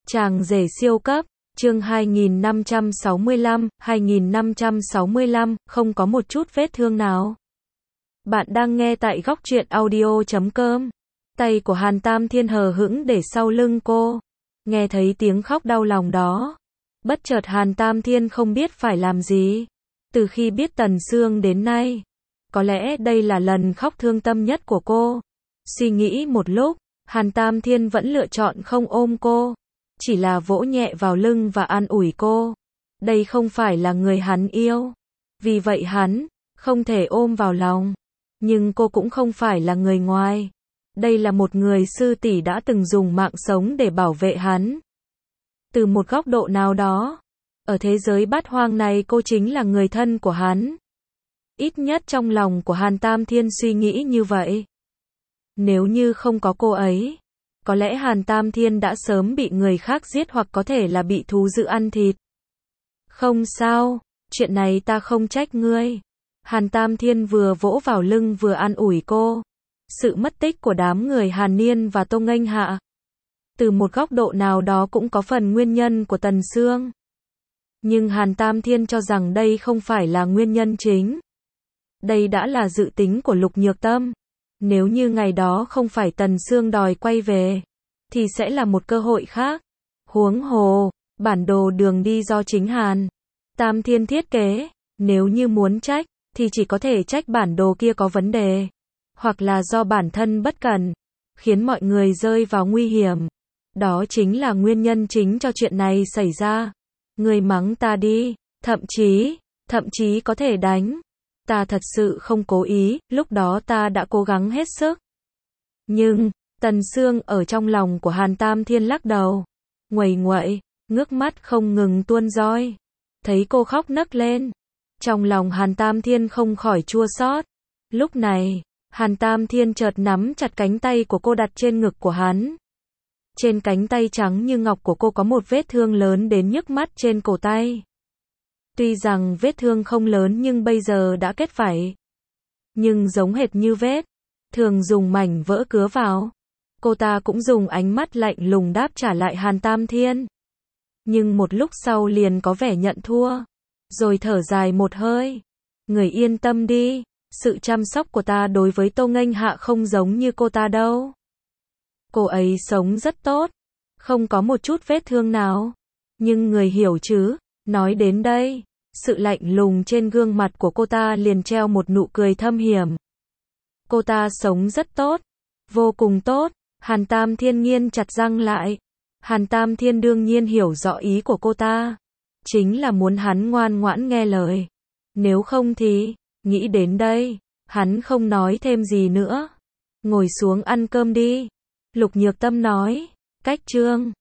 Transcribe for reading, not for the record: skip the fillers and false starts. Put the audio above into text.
Chàng rể siêu cấp, chương 2565, không có một chút vết thương nào. Bạn đang nghe tại góc truyện audio.com. Tay của Hàn Tam Thiên hờ hững để sau lưng cô. Nghe thấy tiếng khóc đau lòng đó. Bất chợt Hàn Tam Thiên không biết phải làm gì. Từ khi biết Tần Sương đến nay, có lẽ đây là lần khóc thương tâm nhất của cô. Suy nghĩ một lúc, Hàn Tam Thiên vẫn lựa chọn không ôm cô. Chỉ là vỗ nhẹ vào lưng và an ủi cô. Đây không phải là người hắn yêu. Vì vậy hắn không thể ôm vào lòng. Nhưng cô cũng không phải là người ngoài. Đây là một người sư tỷ đã từng dùng mạng sống để bảo vệ hắn. Từ một góc độ nào đó, ở thế giới bát hoang này cô chính là người thân của hắn. Ít nhất trong lòng của Hàn Tam Thiên suy nghĩ như vậy. Nếu như không có cô ấy, có lẽ Hàn Tam Thiên đã sớm bị người khác giết hoặc có thể là bị thú dữ ăn thịt. Không sao, chuyện này ta không trách ngươi. Hàn Tam Thiên vừa vỗ vào lưng vừa an ủi cô. Sự mất tích của đám người Hàn Niên và Tô Nghênh Hạ, từ một góc độ nào đó cũng có phần nguyên nhân của Tần Sương. Nhưng Hàn Tam Thiên cho rằng đây không phải là nguyên nhân chính. Đây đã là dự tính của Lục Nhược Tâm. Nếu như ngày đó không phải Tần Sương đòi quay về, thì sẽ là một cơ hội khác. Huống hồ, bản đồ đường đi do chính Hàn Tam Thiên thiết kế. Nếu như muốn trách, thì chỉ có thể trách bản đồ kia có vấn đề. Hoặc là do bản thân bất cẩn, khiến mọi người rơi vào nguy hiểm. Đó chính là nguyên nhân chính cho chuyện này xảy ra. Người mắng ta đi, thậm chí có thể đánh. Ta thật sự không cố ý, lúc đó ta đã cố gắng hết sức. Nhưng, Tần Sương ở trong lòng của Hàn Tam Thiên lắc đầu. Nguậy nguậy, ngước mắt không ngừng tuôn roi. Thấy cô khóc nấc lên. Trong lòng Hàn Tam Thiên không khỏi chua xót. Lúc này, Hàn Tam Thiên chợt nắm chặt cánh tay của cô đặt trên ngực của hắn. Trên cánh tay trắng như ngọc của cô có một vết thương lớn đến nhức mắt trên cổ tay. Tuy rằng vết thương không lớn nhưng bây giờ đã kết vảy. Nhưng giống hệt như vết thường dùng mảnh vỡ cứa vào. Cô ta cũng dùng ánh mắt lạnh lùng đáp trả lại Hàn Tam Thiên. Nhưng một lúc sau liền có vẻ nhận thua. Rồi thở dài một hơi. Người yên tâm đi. Sự chăm sóc của ta đối với Tô Nghênh Hạ không giống như cô ta đâu. Cô ấy sống rất tốt. Không có một chút vết thương nào. Nhưng người hiểu chứ. Nói đến đây, sự lạnh lùng trên gương mặt của cô ta liền treo một nụ cười thâm hiểm. Cô ta sống rất tốt. Vô cùng tốt. Hàn Tam Thiên nghiến chặt răng lại. Hàn Tam Thiên đương nhiên hiểu rõ ý của cô ta. Chính là muốn hắn ngoan ngoãn nghe lời. Nếu không thì, nghĩ đến đây, hắn không nói thêm gì nữa. Ngồi xuống ăn cơm đi. Lục Nhược Tâm nói. Cách chương